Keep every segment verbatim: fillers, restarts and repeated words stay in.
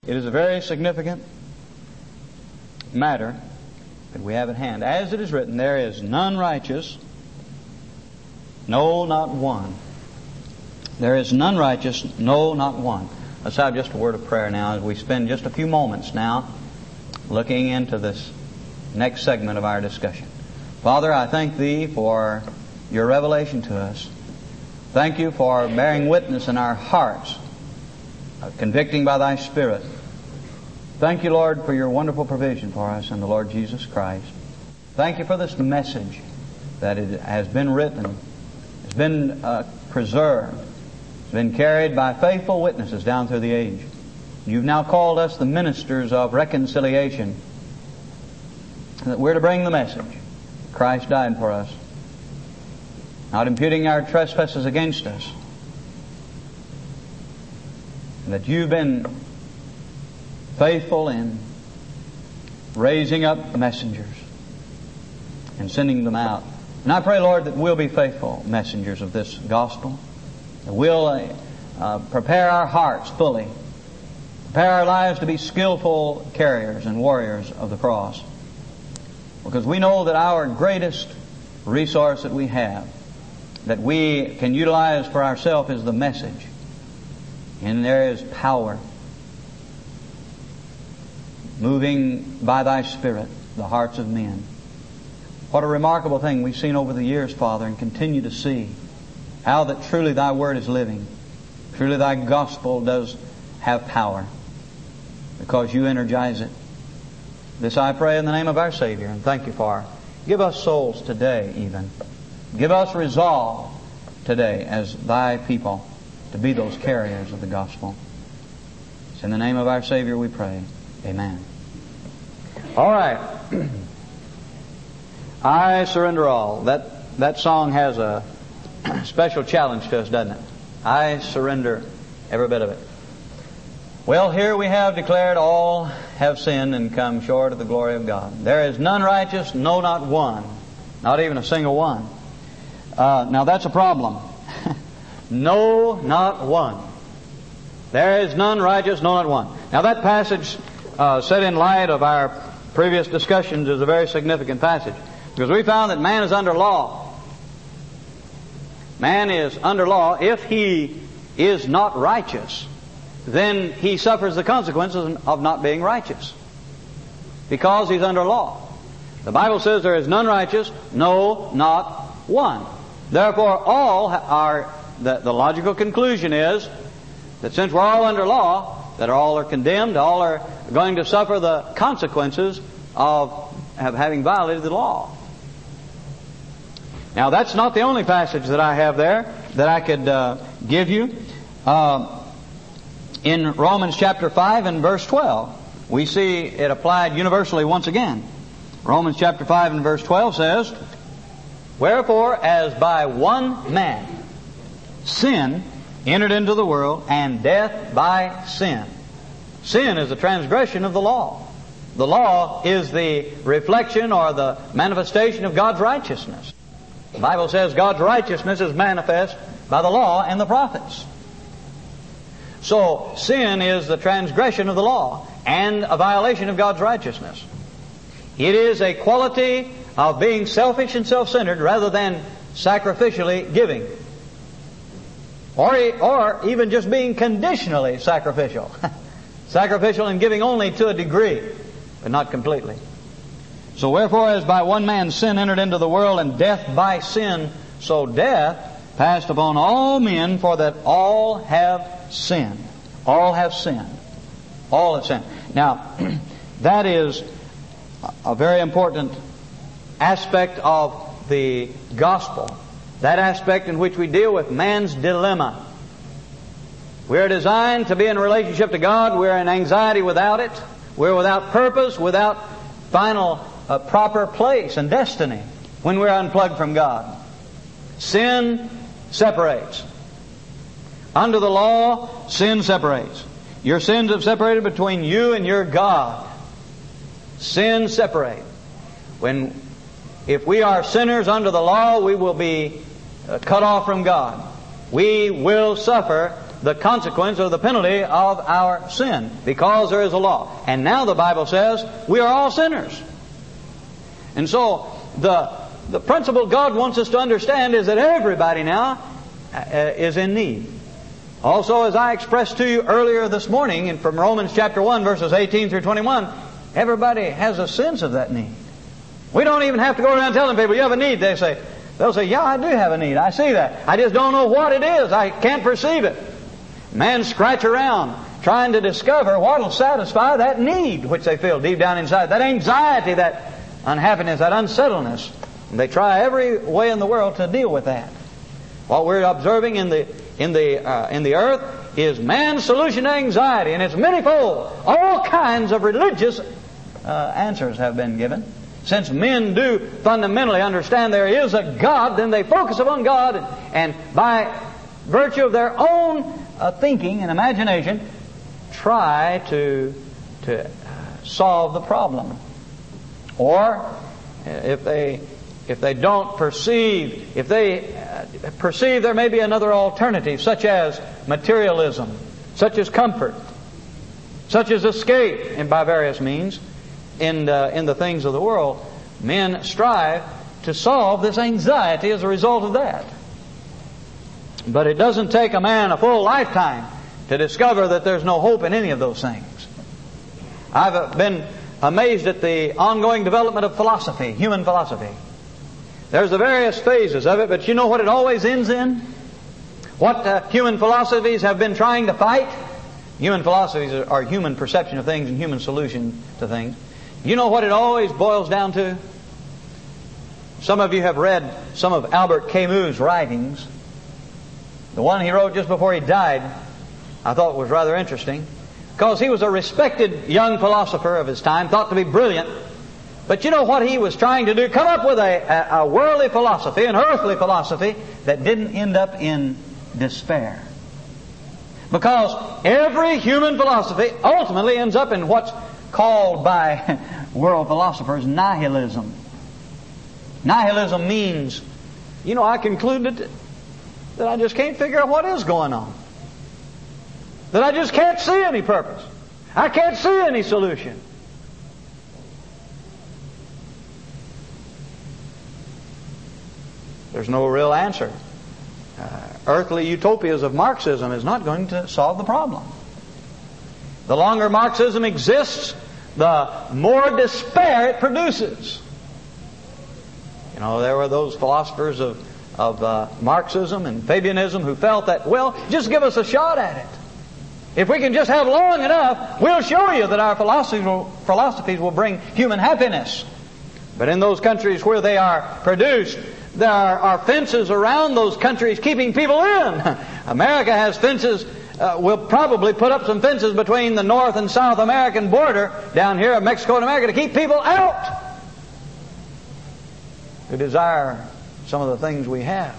It is a very significant matter that we have at hand. As it is written, there is none righteous, no, not one. There is none righteous, no, not one. Let's have just a word of prayer now as we spend just a few moments now looking into this next segment of our discussion. Father, I thank Thee for Your revelation to us. Thank You for bearing witness in our hearts, convicting by Thy Spirit. Thank You, Lord, for Your wonderful provision for us in the Lord Jesus Christ. Thank You for this message that it has been written, has been uh, preserved, has been carried by faithful witnesses down through the age. You've now called us the ministers of reconciliation, that we're to bring the message. Christ died for us, not imputing our trespasses against us, and that You've been faithful in raising up messengers and sending them out. And I pray, Lord, that we'll be faithful messengers of this gospel, that we'll uh, uh, prepare our hearts fully, prepare our lives to be skillful carriers and warriors of the cross. Because we know that our greatest resource that we have, that we can utilize for ourselves, is the message. And there is power moving by Thy Spirit the hearts of men. What a remarkable thing we've seen over the years, Father, and continue to see. How that truly Thy Word is living. Truly Thy gospel does have power, because You energize it. This I pray in the name of our Savior, and thank You for it. Give us souls today even. Give us resolve today as Thy people to be those carriers of the gospel. It's in the name of our Savior we pray. Amen. All right. I surrender all. That that song has a special challenge to us, doesn't it? I surrender every bit of it. Well, here we have declared all have sinned and come short of the glory of God. There is none righteous, no, not one. Not even a single one. Uh, now that's a problem. No, not one. There is none righteous, no, not one. Now that passage, uh, set in light of our previous discussions, is a very significant passage. Because we found that man is under law. Man is under law. If he is not righteous, then he suffers the consequences of not being righteous, because he's under law. The Bible says there is none righteous, no, not one. Therefore, all are, the, the logical conclusion is that since we're all under law, that all are condemned, all are going to suffer the consequences of, of having violated the law. Now, that's not the only passage that I have there that I could uh, give you. Uh, in Romans chapter five and verse twelve, we see it applied universally once again. Romans chapter five and verse twelve says, "Wherefore, as by one man sin entered into the world, and death by sin." Sin is a transgression of the law. The law is the reflection or the manifestation of God's righteousness. The Bible says God's righteousness is manifest by the law and the prophets. So, sin is the transgression of the law and a violation of God's righteousness. It is a quality of being selfish and self-centered rather than sacrificially giving. Or, or even just being conditionally sacrificial. Sacrificial and giving only to a degree, but not completely. So wherefore, as by one man sin entered into the world, and death by sin, so death passed upon all men, for that all have sinned. All have sinned. All have sinned. Now, that is a very important aspect of the gospel. That aspect in which we deal with man's dilemma. We're designed to be in a relationship to God. We're in anxiety without it. We're without purpose, without final uh, proper place and destiny when we're unplugged from God. Sin separates. Under the law, sin separates. Your sins have separated between you and your God. Sin separates. When, if we are sinners under the law, we will be uh, cut off from God. We will suffer the consequence or the penalty of our sin, because there is a law. And now the Bible says we are all sinners. And so the the principle God wants us to understand is that everybody now uh, is in need. Also, as I expressed to you earlier this morning, and from Romans chapter one, verses eighteen through twenty-one, everybody has a sense of that need. We don't even have to go around telling people, you have a need. They say, they'll say, yeah, I do have a need. I see that. I just don't know what it is. I can't perceive it. Men scratch around trying to discover what will satisfy that need which they feel deep down inside. That anxiety, that unhappiness, that unsettledness. And they try every way in the world to deal with that. What we're observing in the in the uh, in the earth is man's solution to anxiety, and it's manyfold. All kinds of religious uh, answers have been given. Since men do fundamentally understand there is a God, then they focus upon God, and, and by virtue of their own uh, thinking and imagination, try to to uh, solve the problem. Or if they if they don't perceive, if they uh, perceive there may be another alternative, such as materialism, such as comfort, such as escape, and by various means, in the, in the things of the world, men strive to solve this anxiety as a result of that. But it doesn't take a man a full lifetime to discover that there's no hope in any of those things. I've been amazed at the ongoing development of philosophy, human philosophy. There's the various phases of it, but you know what it always ends in? What uh, human philosophies have been trying to fight? Human philosophies are human perception of things and human solution to things. You know what it always boils down to? Some of you have read some of Albert Camus' writings. The one he wrote just before he died, I thought was rather interesting, because he was a respected young philosopher of his time, thought to be brilliant. But you know what he was trying to do? Come up with a, a, a worldly philosophy, an earthly philosophy, that didn't end up in despair. Because every human philosophy ultimately ends up in what's called by world philosophers nihilism. Nihilism means, you know, I concluded that I just can't figure out what is going on. That I just can't see any purpose. I can't see any solution. There's no real answer. Uh, earthly utopias of Marxism is not going to solve the problem. The longer Marxism exists, the more despair it produces. You know, there were those philosophers of, of uh, Marxism and Fabianism who felt that, well, just give us a shot at it. If we can just have long enough, we'll show you that our philosophies will, philosophies will bring human happiness. But in those countries where they are produced, there are, are fences around those countries keeping people in. America has fences. Uh, we'll probably put up some fences between the North and South American border down here of Mexico and America to keep people out who desire some of the things we have.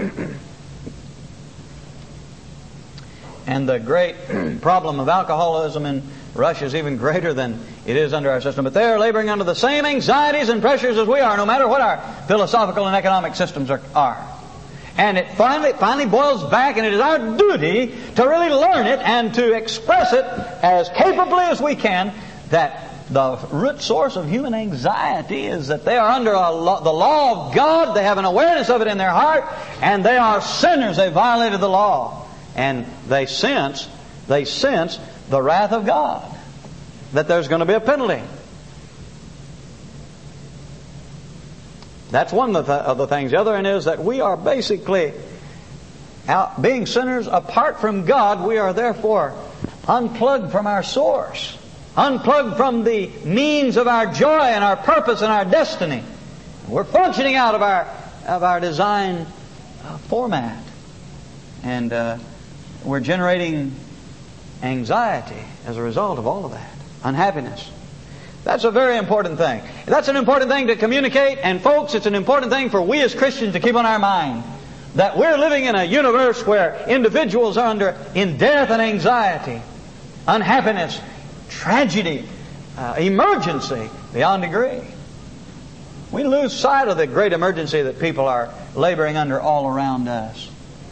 And the great problem of alcoholism in Russia is even greater than it is under our system. But they are laboring under the same anxieties and pressures as we are, no matter what our philosophical and economic systems are. are. And it finally finally boils back, and it is our duty to really learn it and to express it as capably as we can, that the root source of human anxiety is that they are under a law, the law of God. They have an awareness of it in their heart, and they are sinners. They violated the law. And they sense, they sense the wrath of God, that there's going to be a penalty. That's one of the, th- of the things. The other one is that we are basically, out, being sinners apart from God, we are therefore unplugged from our source, unplugged from the means of our joy and our purpose and our destiny. We're functioning out of our of our design uh, format, and uh, we're generating anxiety as a result of all of that, unhappiness. That's a very important thing. That's an important thing to communicate, and folks, it's an important thing for we as Christians to keep on our mind, that we're living in a universe where individuals are under in death and anxiety, unhappiness, tragedy, uh, emergency beyond degree. We lose sight of the great emergency that people are laboring under all around us.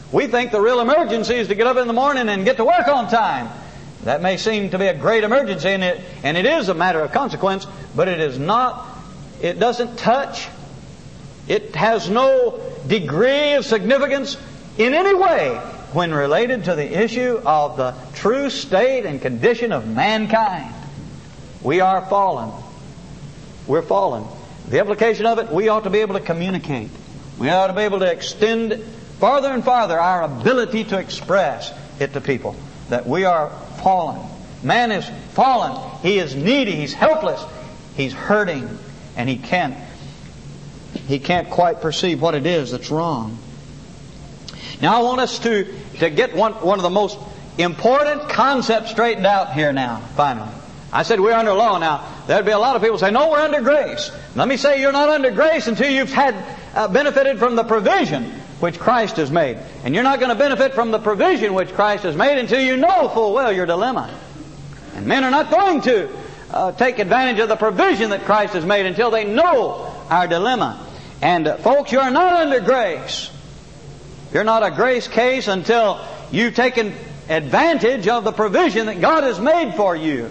We think the real emergency is to get up in the morning and get to work on time. That may seem to be a great emergency, and it, and it is a matter of consequence, but it is not, it doesn't touch, it has no degree of significance in any way when related to the issue of the true state and condition of mankind. We are fallen. We're fallen. The implication of it, we ought to be able to communicate. We ought to be able to extend farther and farther our ability to express it to people. That we are fallen. Man is fallen. He is needy. He's helpless. He's hurting. And he can't, he can't quite perceive what it is that's wrong. Now I want us to, to get one, one of the most important concepts straightened out here now, finally. I said we're under law now. There'd be a lot of people say, no, we're under grace. Let me say you're not under grace until you've had uh, benefited from the provision which Christ has made. And you're not going to benefit from the provision which Christ has made until you know full well your dilemma. And men are not going to uh, take advantage of the provision that Christ has made until they know our dilemma. And uh, folks, you're not under grace. You're not a grace case until you've taken advantage of the provision that God has made for you.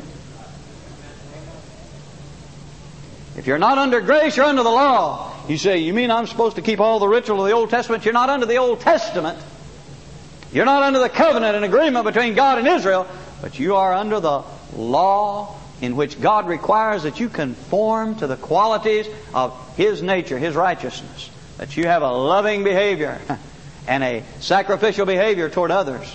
If you're not under grace, you're under the law. You say, you mean I'm supposed to keep all the ritual of the Old Testament? You're not under the Old Testament. You're not under the covenant and agreement between God and Israel, but you are under the law in which God requires that you conform to the qualities of His nature, His righteousness. That you have a loving behavior and a sacrificial behavior toward others.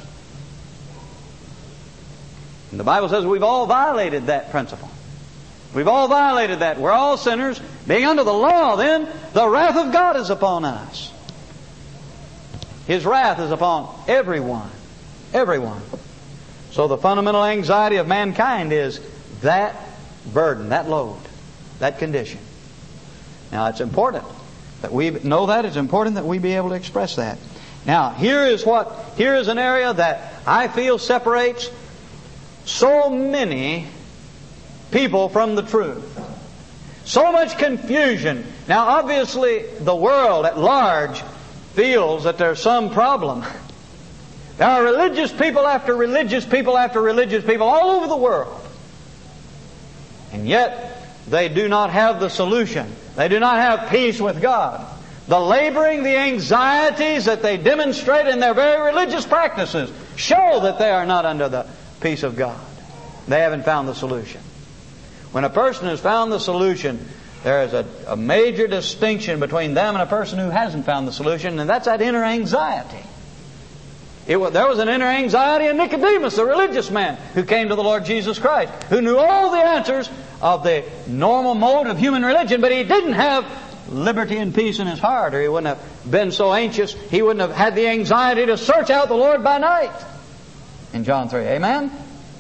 And the Bible says we've all violated that principle. We've all violated that. We're all sinners. Being under the law, then, the wrath of God is upon us. His wrath is upon everyone. Everyone. So the fundamental anxiety of mankind is that burden, that load, that condition. Now, it's important that we know that. It's important that we be able to express that. Now, here is what, here is an area that I feel separates so many people from the truth. So much confusion. Now obviously the world at large feels that there's some problem. There are religious people after religious people after religious people all over the world. And yet they do not have the solution. They do not have peace with God. The laboring, the anxieties that they demonstrate in their very religious practices show that they are not under the peace of God. They haven't found the solution. When a person has found the solution, there is a, a major distinction between them and a person who hasn't found the solution, and that's that inner anxiety. It was, there was an inner anxiety in Nicodemus, the religious man, who came to the Lord Jesus Christ, who knew all the answers of the normal mode of human religion, but he didn't have liberty and peace in his heart, or he wouldn't have been so anxious. He wouldn't have had the anxiety to search out the Lord by night. In John three, amen?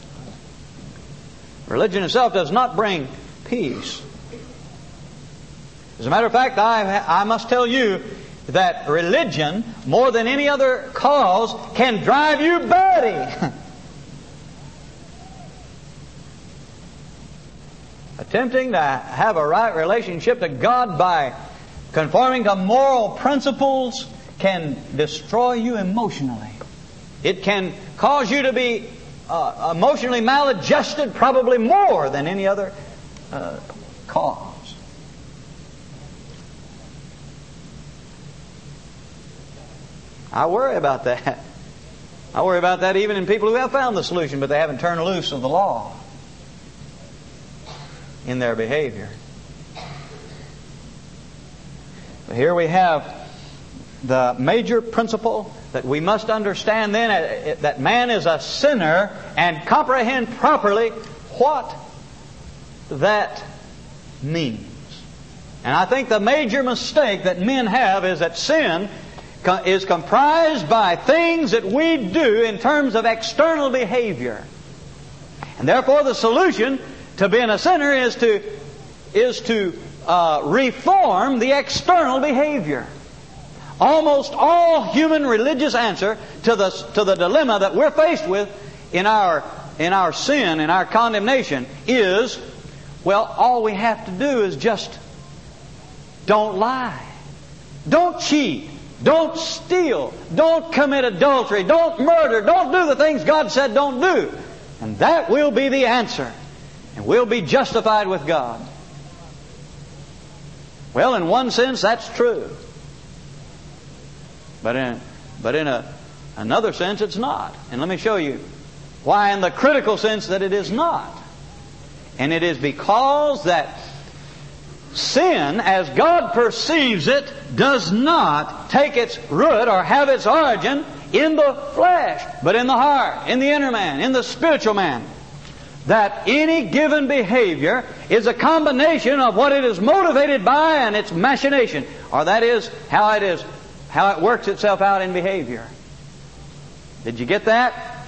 Religion itself does not bring peace. As a matter of fact, I, I must tell you that religion, more than any other cause, can drive you batty. Attempting to have a right relationship to God by conforming to moral principles can destroy you emotionally. It can cause you to be Uh, emotionally maladjusted probably more than any other uh, cause. I worry about that. I worry about that even in people who have found the solution, but they haven't turned loose of the law in their behavior. But here we have the major principle that we must understand then, that man is a sinner, and comprehend properly what that means. And I think the major mistake that men have is that sin is comprised by things that we do in terms of external behavior. And therefore the solution to being a sinner is to, is to uh, reform the external behavior. Almost all human religious answer to the to the dilemma that we're faced with in our in our sin, in our condemnation, is, well, all we have to do is just don't lie, don't cheat, Don't steal. Don't commit adultery. Don't murder. Don't do the things God said don't do. And that will be the answer. And we'll be justified with God. Well, in one sense, that's true. But in, but in a, another sense, it's not. And let me show you why in the critical sense that it is not. And it is because that sin, as God perceives it, does not take its root or have its origin in the flesh, but in the heart, in the inner man, in the spiritual man. That any given behavior is a combination of what it is motivated by and its machination, or that is how it is, how it works itself out in behavior. Did you get that?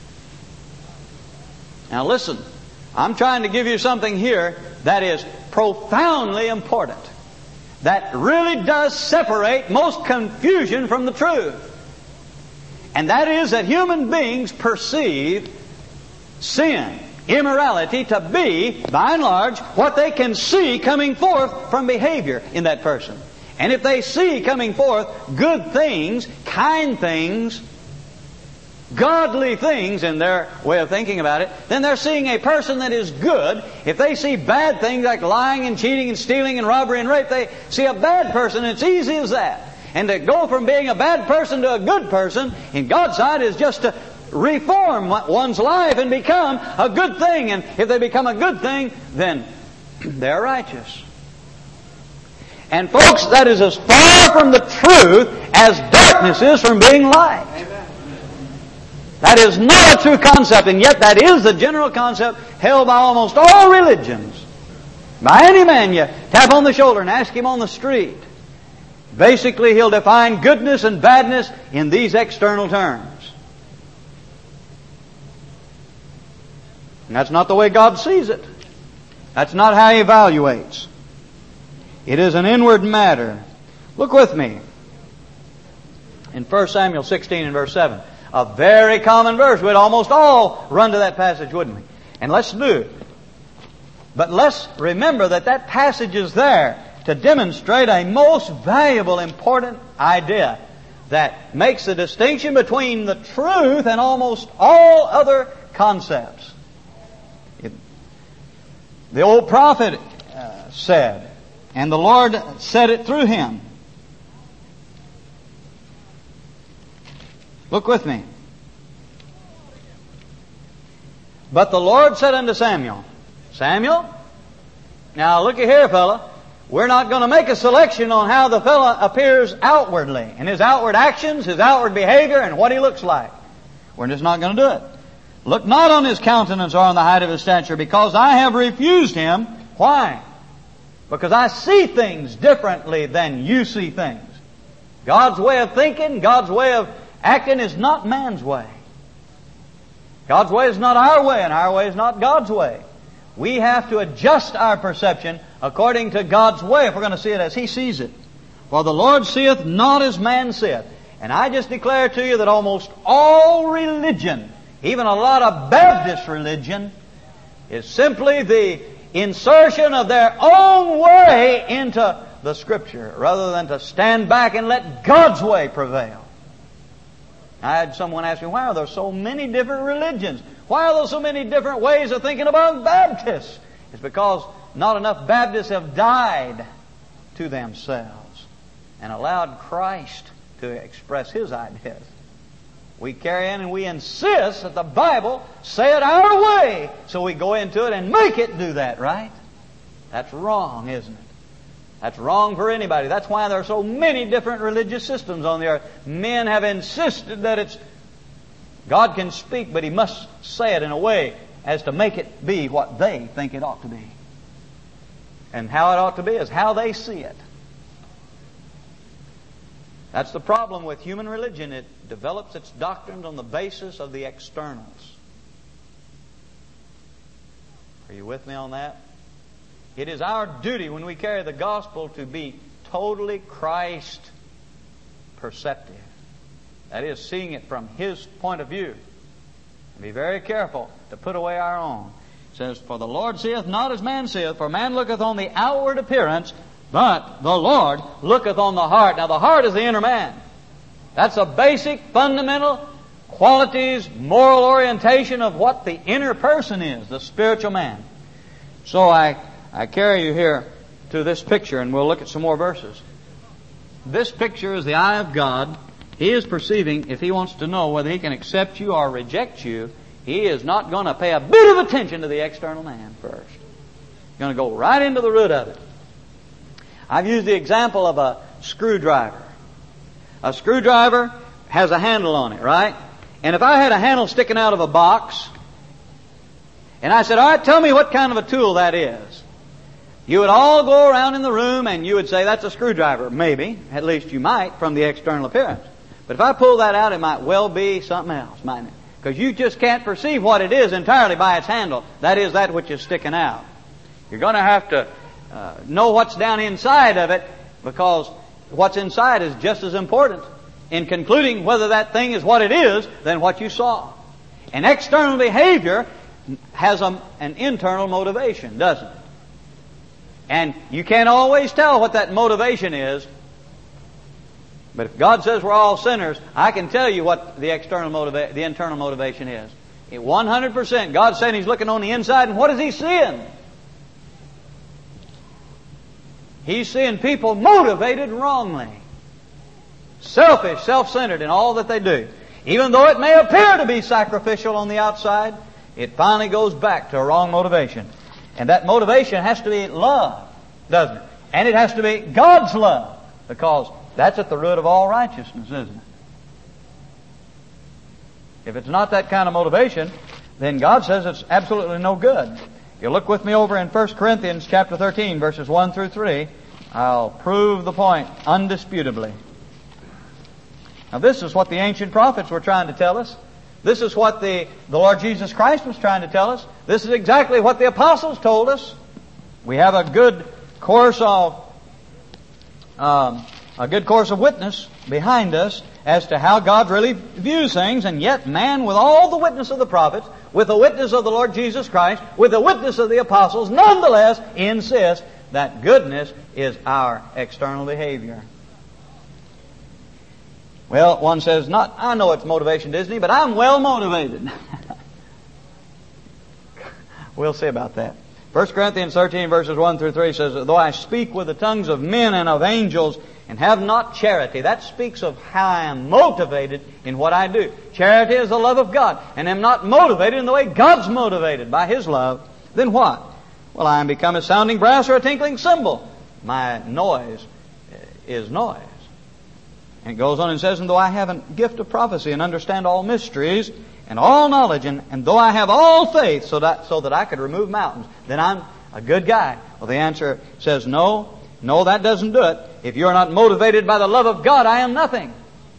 Now listen, I'm trying to give you something here that is profoundly important, that really does separate most confusion from the truth. And that is that human beings perceive sin, immorality, to be, by and large, what they can see coming forth from behavior in that person. And if they see coming forth good things, kind things, godly things in their way of thinking about it, then they're seeing a person that is good. If they see bad things like lying and cheating and stealing and robbery and rape, they see a bad person. It's easy as that. And to go from being a bad person to a good person in God's sight is just to reform one's life and become a good thing. And if they become a good thing, then they're righteous. And folks, that is as far from the truth as darkness is from being light. Amen. That is not a true concept, and yet that is the general concept held by almost all religions. By any man you tap on the shoulder and ask him on the street, basically he'll define goodness and badness in these external terms. And that's not the way God sees it. That's not how He evaluates. It is an inward matter. Look with me in First Samuel sixteen and verse seven. A very common verse. We'd almost all run to that passage, wouldn't we? And let's do it. But let's remember that that passage is there to demonstrate a most valuable, important idea that makes the distinction between the truth and almost all other concepts. It, the old prophet uh, said, and the Lord said it through him. Look with me. But the Lord said unto Samuel, Samuel, now looky here, fella. We're not going to make a selection on how the fella appears outwardly, and his outward actions, his outward behavior, and what he looks like. We're just not going to do it. Look not on his countenance or on the height of his stature, because I have refused him. Why? Because I see things differently than you see things. God's way of thinking, God's way of acting is not man's way. God's way is not our way, and our way is not God's way. We have to adjust our perception according to God's way if we're going to see it as He sees it. For the Lord seeth not as man seeth. And I just declare to you that almost all religion, even a lot of Baptist religion, is simply the insertion of their own way into the Scripture rather than to stand back and let God's way prevail. I had someone ask me, why are there so many different religions? Why are there so many different ways of thinking about Baptists? It's because not enough Baptists have died to themselves and allowed Christ to express His ideas. We carry in and we insist that the Bible say it our way, so we go into it and make it do that, right? That's wrong, isn't it? That's wrong for anybody. That's why there are so many different religious systems on the earth. Men have insisted that it's God can speak, but He must say it in a way as to make it be what they think it ought to be. And how it ought to be is how they see it. That's the problem with human religion. It develops its doctrines on the basis of the externals. Are you with me on that? It is our duty when we carry the gospel to be totally Christ perceptive. That is, seeing it from His point of view. And be very careful to put away our own. It says, for the Lord seeth not as man seeth, for man looketh on the outward appearance, But the Lord looketh on the heart. Now the heart is the inner man. That's a basic, fundamental qualities, moral orientation of what the inner person is, the spiritual man. So I, I carry you here to this picture, and we'll look at some more verses. This picture is the eye of God. He is perceiving, if He wants to know whether He can accept you or reject you, He is not going to pay a bit of attention to the external man first. He's going to go right into the root of it. I've used the example of a screwdriver. A screwdriver has a handle on it, right? And if I had a handle sticking out of a box, and I said, all right, tell me what kind of a tool that is. You would all go around in the room and you would say, that's a screwdriver. Maybe. At least you might from the external appearance. But if I pull that out, it might well be something else, mightn't it? Because you just can't perceive what it is entirely by its handle. That is that which is sticking out. You're going to have to uh, know what's down inside of it, because what's inside is just as important in concluding whether that thing is what it is than what you saw. And external behavior has a, an internal motivation, doesn't it? And you can't always tell what that motivation is. But if God says we're all sinners, I can tell you what the external motiva- the internal motivation is. one hundred percent. God's saying He's looking on the inside, and what is He seeing? He's seeing people motivated wrongly. Selfish, self-centered in all that they do. Even though it may appear to be sacrificial on the outside, it finally goes back to a wrong motivation. And that motivation has to be love, doesn't it? And it has to be God's love, because that's at the root of all righteousness, isn't it? If it's not that kind of motivation, then God says it's absolutely no good. You look with me over in First Corinthians chapter thirteen, verses one through three. I'll prove the point undisputably. Now this is what the ancient prophets were trying to tell us. This is what the, the Lord Jesus Christ was trying to tell us. This is exactly what the apostles told us. We have a good course of um, a good course of witness behind us as to how God really views things, and yet man, with all the witness of the prophets, with the witness of the Lord Jesus Christ, with the witness of the apostles, nonetheless insists that goodness is our external behavior. Well, one says, not, I know it's motivation, Disney, but I'm well motivated. We'll see about that. First Corinthians thirteen, verses one through three says, though I speak with the tongues of men and of angels and have not charity, that speaks of how I am motivated in what I do. Charity is the love of God, and am not motivated in the way God's motivated by His love. Then what? Well, I am become a sounding brass or a tinkling cymbal. My noise is noise. And it goes on and says, and though I have a gift of prophecy and understand all mysteries and all knowledge, and, and though I have all faith so that, so that I could remove mountains, then I'm a good guy. Well, the answer says no. No, that doesn't do it. If you're not motivated by the love of God, I am nothing.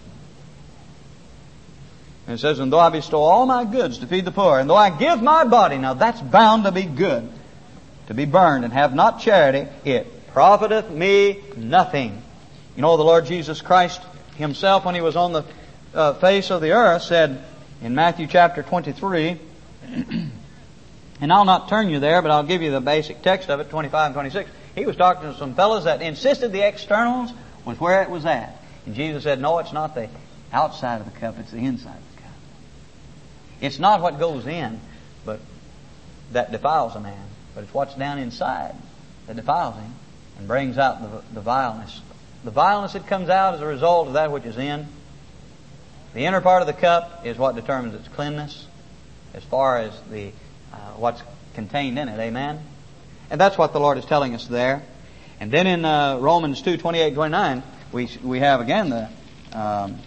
And it says, and though I bestow all my goods to feed the poor, and though I give my body, now that's bound to be good, to be burned, and have not charity, it profiteth me nothing. You know, the Lord Jesus Christ Himself, when He was on the uh, face of the earth, said in Matthew chapter twenty-three, and I'll not turn you there, but I'll give you the basic text of it, twenty-five and twenty-six. He was talking to some fellows that insisted the externals was where it was at. And Jesus said, no, it's not the outside of the cup, it's the inside of the cup. It's not what goes in but that defiles a man, but it's what's down inside that defiles him and brings out the, the vileness. The vileness that comes out as a result of that which is in. The inner part of the cup is what determines its cleanness as far as the uh, what's contained in it. Amen? And that's what the Lord is telling us there. And then in uh, Romans two, twenty-eight, twenty-nine, we we have again the um,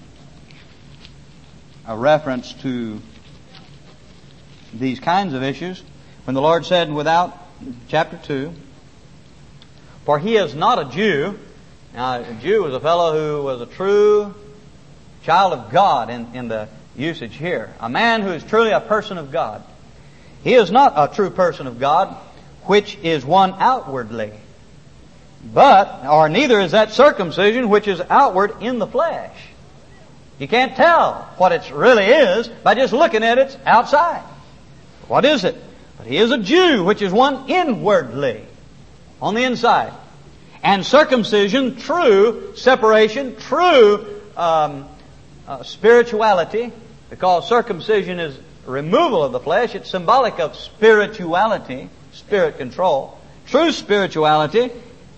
a reference to these kinds of issues. When the Lord said without, chapter two, for He is not a Jew. Now, a Jew was a fellow who was a true child of God in, in the usage here. A man who is truly a person of God. He is not a true person of God, which is one outwardly. But, or neither is that circumcision which is outward in the flesh. You can't tell what it really is by just looking at its outside. What is it? But he is a Jew, which is one inwardly, on the inside. And circumcision, true separation, true um, uh, spirituality, because circumcision is removal of the flesh. It's symbolic of spirituality, spirit control. True spirituality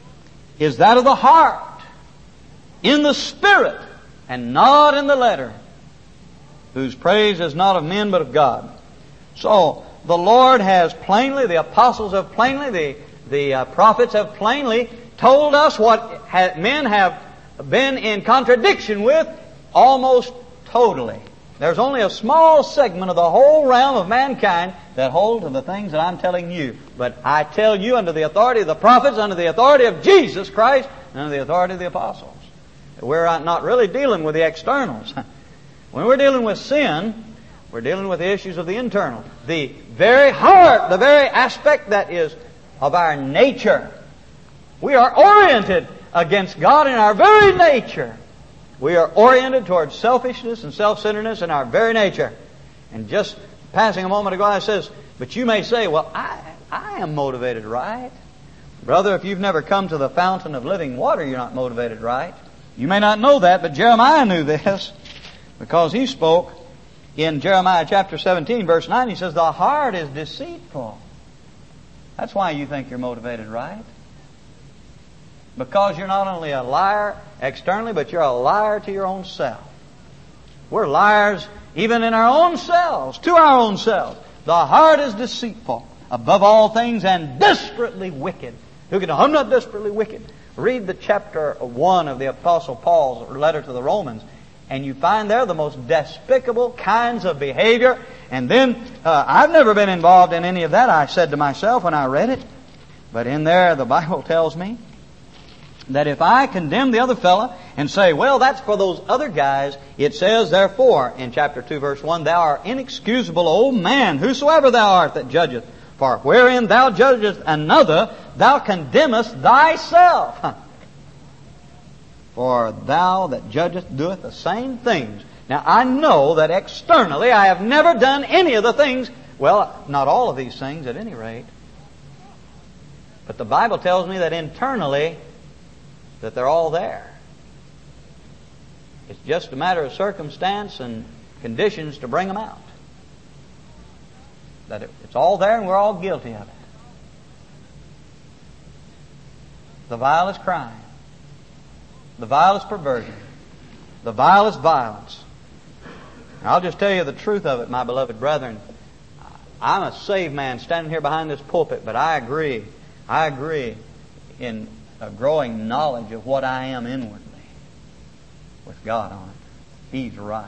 is that of the heart, in the spirit, and not in the letter, whose praise is not of men but of God. So, the Lord has plainly, the apostles have plainly, the, the uh, prophets have plainly told us what ha- men have been in contradiction with almost totally. There's only a small segment of the whole realm of mankind that hold to the things that I'm telling you. But I tell you under the authority of the prophets, under the authority of Jesus Christ, and under the authority of the apostles. We're not really dealing with the externals. When we're dealing with sin, we're dealing with the issues of the internal. The very heart, the very aspect that is of our nature. We are oriented against God in our very nature. We are oriented towards selfishness and self-centeredness in our very nature. And just passing a moment ago, I says, but you may say, well, I, I am motivated right. Brother, if you've never come to the fountain of living water, you're not motivated right. You may not know that, but Jeremiah knew this, because he spoke in Jeremiah chapter seventeen, verse nine. He says, the heart is deceitful. That's why you think you're motivated right. Because you're not only a liar externally, but you're a liar to your own self. We're liars even in our own selves, to our own selves. The heart is deceitful above all things and desperately wicked. Who can know? I'm not desperately wicked. Read the chapter one of the Apostle Paul's letter to the Romans, and you find there the most despicable kinds of behavior. And then, uh, I've never been involved in any of that, I said to myself when I read it. But in there, the Bible tells me that if I condemn the other fella and say, well, that's for those other guys, it says, therefore, in chapter two, verse one, thou art inexcusable, O man, whosoever thou art that judgeth. For wherein thou judgest another, thou condemnest thyself. Huh. For thou that judgest doeth the same things. Now, I know that externally I have never done any of the things, well, not all of these things at any rate. But the Bible tells me that internally, that they're all there. It's just a matter of circumstance and conditions to bring them out. That it, it's all there and we're all guilty of it. The vilest crime, the vilest perversion, the vilest violence. I'll just tell you the truth of it, my beloved brethren. I'm a saved man standing here behind this pulpit, but I agree, I agree in a growing knowledge of what I am inwardly with God on it. He's right.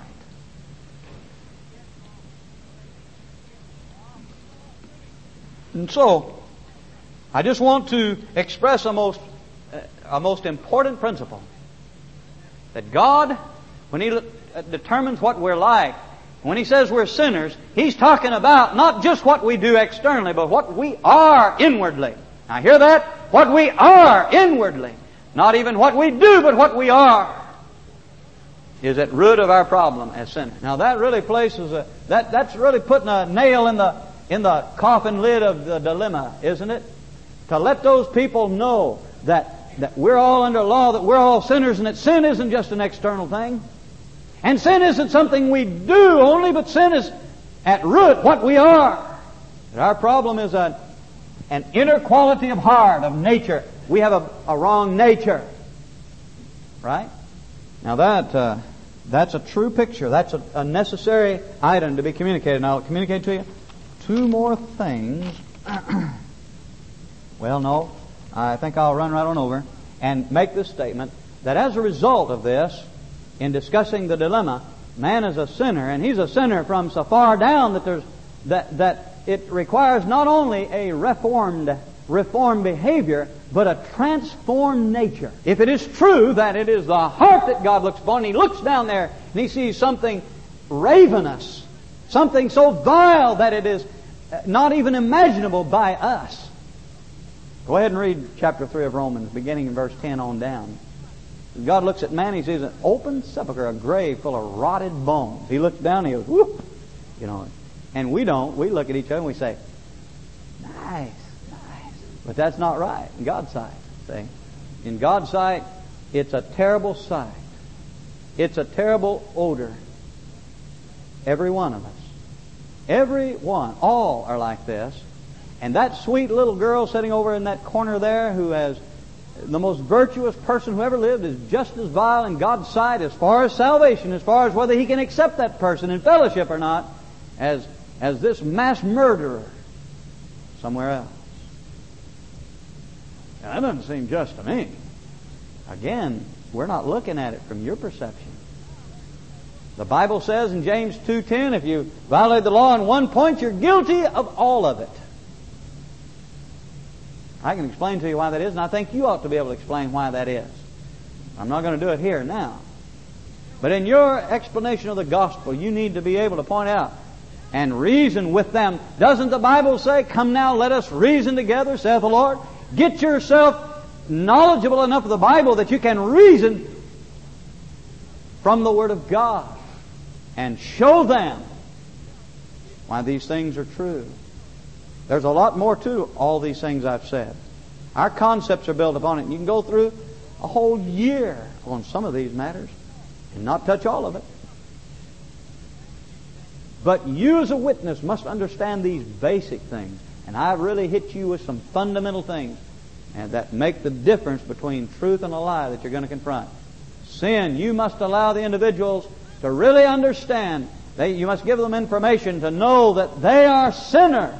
And so, I just want to express a most, a most important principle. That God, when He determines what we're like, when He says we're sinners, He's talking about not just what we do externally, but what we are inwardly. Now hear that? What we are inwardly. Not even what we do, but what we are is at root of our problem as sinners. Now that really places a, that, that's really putting a nail in the, in the coffin lid of the dilemma, isn't it? To let those people know that, that we're all under law, that we're all sinners, and that sin isn't just an external thing. And sin isn't something we do only, but sin is at root what we are. That our problem is a, an inner quality of heart, of nature. We have a, a wrong nature. Right? Now that, uh, that's a true picture. That's a, a necessary item to be communicated. And I'll communicate to you two more things. Well, no. I think I'll run right on over and make this statement that as a result of this, in discussing the dilemma, man is a sinner, and he's a sinner from so far down that there's that that it requires not only a reformed reformed behavior, but a transformed nature. If it is true that it is the heart that God looks for, and He looks down there and He sees something ravenous, something so vile that it is not even imaginable by us. Go ahead and read chapter three of Romans, beginning in verse ten on down. God looks at man, He sees an open sepulchre, a grave full of rotted bones. He looks down and He goes, whoop! You know, and we don't. We look at each other and we say, nice, nice. But that's not right in God's sight. See? In God's sight, it's a terrible sight. It's a terrible odor. Every one of us. Every one. All are like this. And that sweet little girl sitting over in that corner there, who has the most virtuous person who ever lived, is just as vile in God's sight as far as salvation, as far as whether He can accept that person in fellowship or not, as, as this mass murderer somewhere else. Now, that doesn't seem just to me. Again, we're not looking at it from your perception. The Bible says in James two ten, if you violate the law in one point, you're guilty of all of it. I can explain to you why that is, and I think you ought to be able to explain why that is. I'm not going to do it here now. But in your explanation of the gospel, you need to be able to point out and reason with them. Doesn't the Bible say, "Come now, let us reason together, saith the Lord"? Get yourself knowledgeable enough of the Bible that you can reason from the Word of God and show them why these things are true. There's a lot more to all these things I've said. Our concepts are built upon it. And you can go through a whole year on some of these matters and not touch all of it. But you as a witness must understand these basic things. And I've really hit you with some fundamental things and that make the difference between truth and a lie that you're going to confront. Sin, you must allow the individuals to really understand. They, you must give them information to know that they are sinners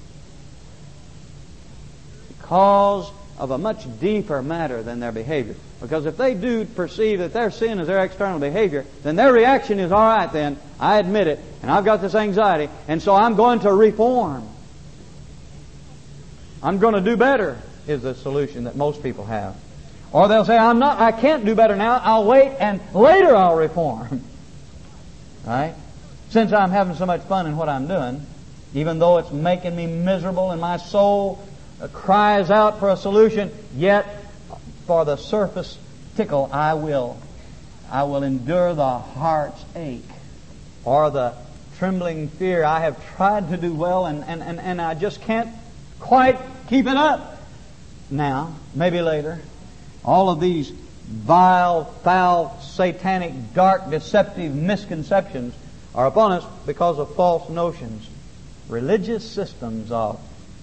because of a much deeper matter than their behavior. Because if they do perceive that their sin is their external behavior, then their reaction is, all right then, I admit it, and I've got this anxiety, and so I'm going to reform. I'm going to do better, is the solution that most people have. Or they'll say, I'm not, I can't do better now, I'll wait and later I'll reform. Right? Since I'm having so much fun in what I'm doing, even though it's making me miserable and my soul cries out for a solution, yet for the surface tickle I will. I will endure the heart's ache or the trembling fear. I have tried to do well and, and, and, and I just can't quite keep it up. Now, maybe later, all of these vile, foul, satanic, dark, deceptive misconceptions are upon us because of false notions, religious systems of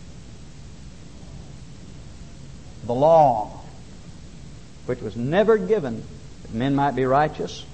the law, which was never given that men might be righteous,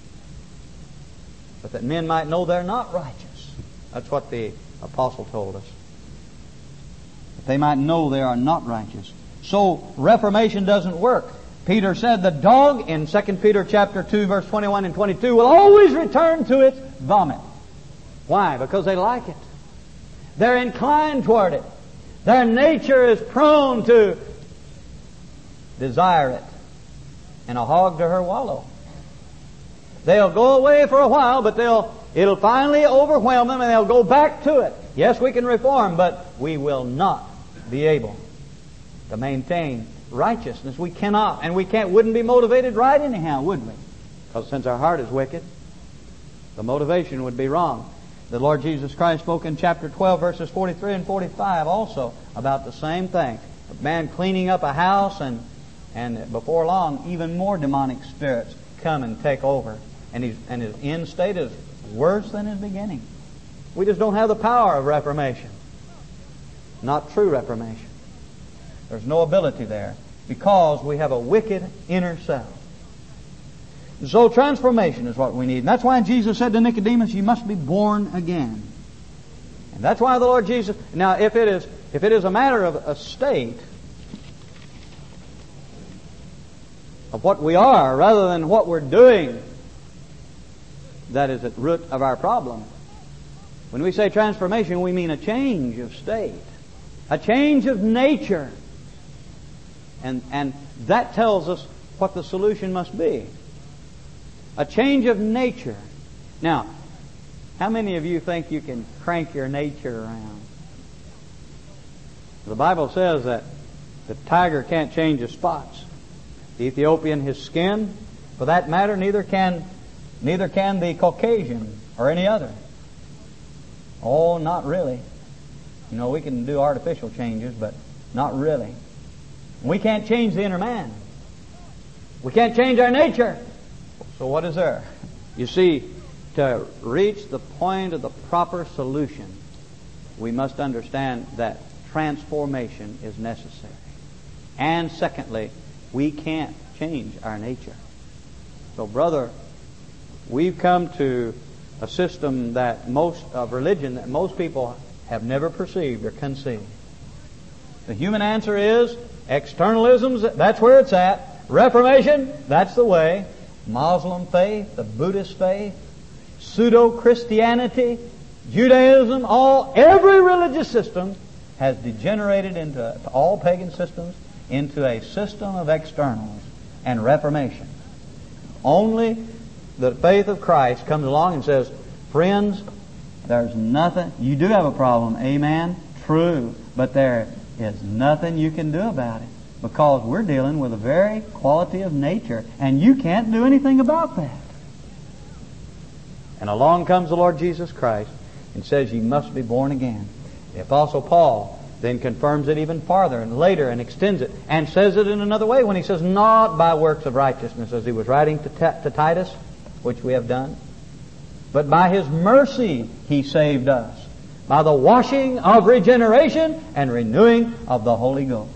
but that men might know they're not righteous. That's what the apostle told us. That they might know they are not righteous. So reformation doesn't work. Peter said the dog in Second Peter chapter two, verse twenty-one and twenty-two will always return to its vomit. Why? Because they like it. They're inclined toward it. Their nature is prone to desire it. And a hog to her wallow. They'll go away for a while, but they'll it'll finally overwhelm them and they'll go back to it. Yes, we can reform, but we will not be able to maintain righteousness. We cannot, and we can't wouldn't be motivated right anyhow, would we? Because since our heart is wicked, the motivation would be wrong. The Lord Jesus Christ spoke in chapter twelve, verses forty-three and forty-five also about the same thing. A man cleaning up a house, and and before long, even more demonic spirits come and take over. And his, and his end state is worse than his beginning. We just don't have the power of reformation. Not true reformation. There's no ability there because we have a wicked inner self. So transformation is what we need. And that's why Jesus said to Nicodemus, you must be born again. And that's why the Lord Jesus... Now, if it is if it is a matter of a state of what we are rather than what we're doing, that is at root of our problem. When we say transformation, we mean a change of state, a change of nature. And, and that tells us what the solution must be. A change of nature. Now, how many of you think you can crank your nature around? The Bible says that the tiger can't change his spots. The Ethiopian his skin. For that matter, neither can neither can the Caucasian or any other. Oh, not really. You know, we can do artificial changes, but not really. We can't change the inner man. We can't change our nature. So what is there? You see, to reach the point of the proper solution, we must understand that transformation is necessary. And secondly, we can't change our nature. So, brother, we've come to a system that most of religion that most people have never perceived or conceived. The human answer is externalism. That's where it's at. Reformation, that's the way. Muslim faith, the Buddhist faith, pseudo-Christianity, Judaism, all every religious system has degenerated into all pagan systems into a system of externals and reformation. Only the faith of Christ comes along and says, friends, there's nothing, you do have a problem, amen, true, but there is nothing you can do about it because we're dealing with a very quality of nature and you can't do anything about that. And along comes the Lord Jesus Christ and says you must be born again. The Apostle Paul then confirms it even farther and later and extends it and says it in another way when he says, not by works of righteousness, as he was writing to, T- to Titus, which we have done, but by His mercy He saved us, by the washing of regeneration and renewing of the Holy Ghost.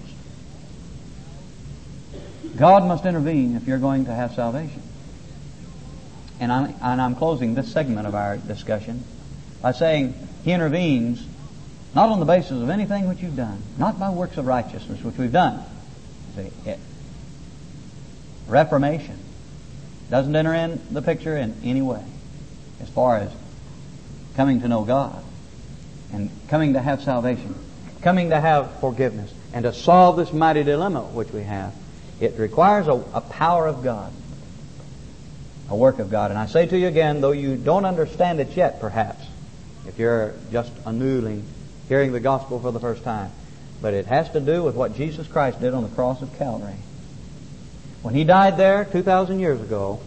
God must intervene if you're going to have salvation. And I'm, and I'm closing this segment of our discussion by saying He intervenes not on the basis of anything which you've done, not by works of righteousness, which we've done. See, it, Reformation doesn't enter in the picture in any way as far as coming to know God and coming to have salvation, coming to have forgiveness, and to solve this mighty dilemma which we have. It requires a, a power of God, a work of God. And I say to you again, though you don't understand it yet, perhaps, if you're just a newling hearing the gospel for the first time, but it has to do with what Jesus Christ did on the cross of Calvary. When He died there two thousand years ago,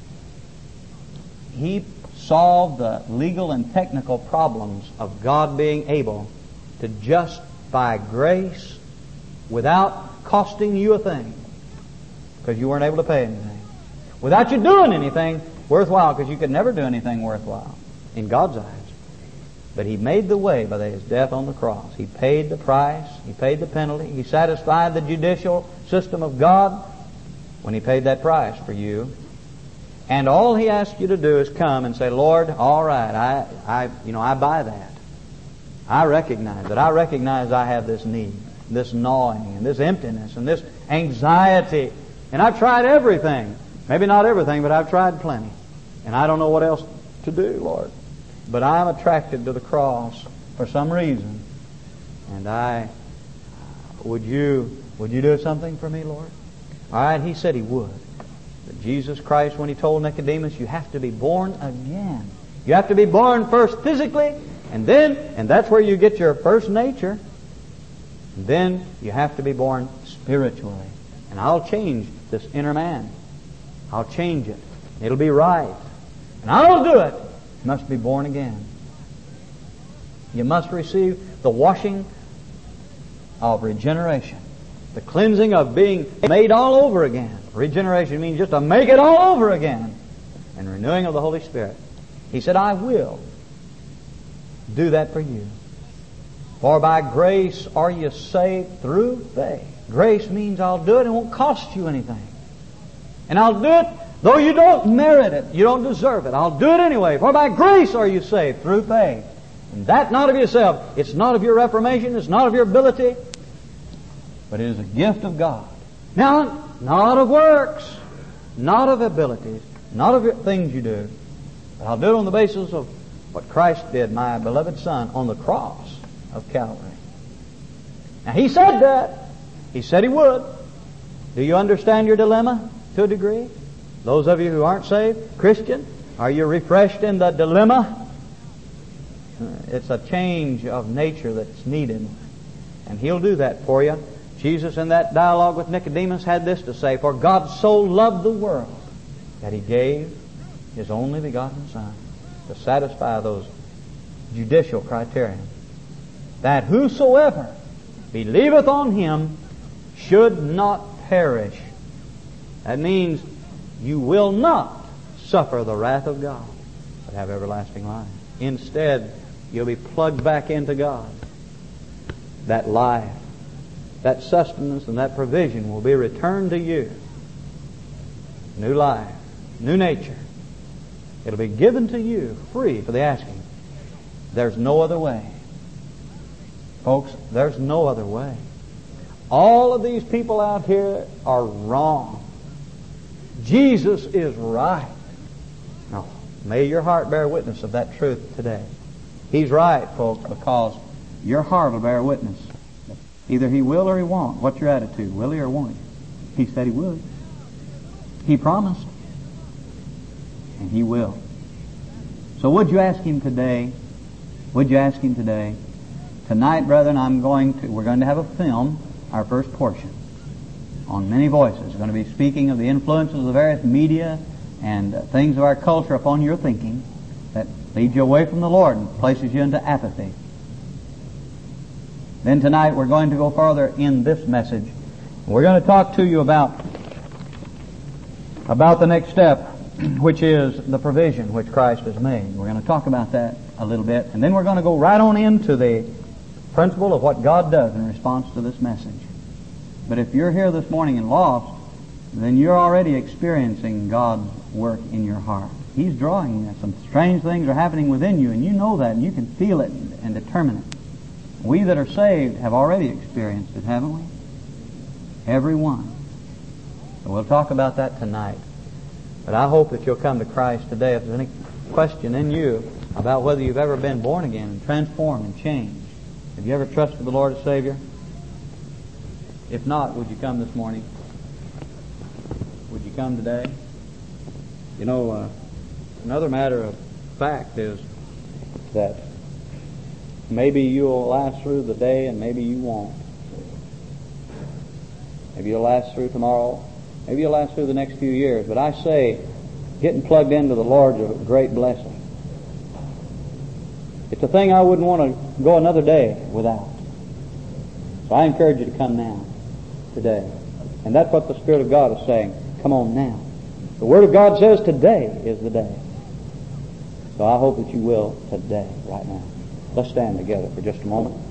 He solved the legal and technical problems of God being able to just by grace, without costing you a thing, because you weren't able to pay anything, without you doing anything worthwhile, because you could never do anything worthwhile in God's eyes. But He made the way by His death on the cross. He paid the price. He paid the penalty. He satisfied the judicial system of God when He paid that price for you. And all He asks you to do is come and say, Lord, all right, I, I, you know, I buy that. I recognize that. I recognize I have this need, this gnawing, and this emptiness, and this anxiety. And I've tried everything. Maybe not everything, but I've tried plenty. And I don't know what else to do, Lord. But I'm attracted to the cross for some reason. And I, would you, would you do something for me, Lord? All right, He said He would. But Jesus Christ, when He told Nicodemus, you have to be born again. You have to be born first physically, and then, and that's where you get your first nature. And then you have to be born spiritually. And I'll change this inner man. I'll change it. It'll be right. And I'll do it. You must be born again. You must receive the washing of regeneration. The cleansing of being made all over again. Regeneration means just to make it all over again. And renewing of the Holy Spirit. He said, I will do that for you. For by grace are you saved through faith. Grace means I'll do it and it won't cost you anything. And I'll do it though you don't merit it. You don't deserve it. I'll do it anyway. For by grace are you saved through faith. And that not of yourself. It's not of your reformation. It's not of your ability. But it is a gift of God. Now, not of works. Not of abilities. Not of things you do. But I'll do it on the basis of what Christ did, my beloved Son, on the cross of Calvary. Now, He said that. He said He would. Do you understand your dilemma to a degree? Those of you who aren't saved, Christian, are you refreshed in the dilemma? It's a change of nature that's needed. And He'll do that for you. Jesus, in that dialogue with Nicodemus, had this to say, for God so loved the world that He gave His only begotten Son to satisfy those judicial criteria, that whosoever believeth on Him should not perish, That means you will not suffer the wrath of God, but have everlasting life. Instead, you'll be plugged back into God. That life, that sustenance, and that provision will be returned to you. New life, new nature. It'll be given to you free for the asking. There's no other way. Folks, there's no other way. All of these people out here are wrong. Jesus is right. Now, may your heart bear witness of that truth today. He's right, folks, because your heart will bear witness. Either He will or He won't. What's your attitude? Will He or won't He? He said He would. He promised. And He will. So would you ask Him today? Would you ask Him today? Tonight, brethren, I'm going to, we're going to have a film, our first portion, on many voices. We're going to be speaking of the influences of the various media and uh, things of our culture upon your thinking that leads you away from the Lord and places you into apathy. Then tonight we're going to go further in this message. We're going to talk to you about about the next step, which is the provision which Christ has made. We're going to talk about that a little bit, and then we're going to go right on into the principle of what God does in response to this message. But if you're here this morning and lost, then you're already experiencing God's work in your heart. He's drawing you. Some strange things are happening within you, and you know that, and you can feel it and determine it. We that are saved have already experienced it, haven't we? Every one. So we'll talk about that tonight. But I hope that you'll come to Christ today. If there's any question in you about whether you've ever been born again and transformed and changed, have you ever trusted the Lord as Savior? If not, would you come this morning? Would you come today? You know, uh, another matter of fact is that maybe you'll last through the day and maybe you won't. Maybe you'll last through tomorrow. Maybe you'll last through the next few years. But I say, getting plugged into the Lord's a great blessing. It's a thing I wouldn't want to go another day without. So I encourage you to come now, today. And that's what the Spirit of God is saying. Come on now. The Word of God says today is the day. So I hope that you will today, right now. Let's stand together for just a moment.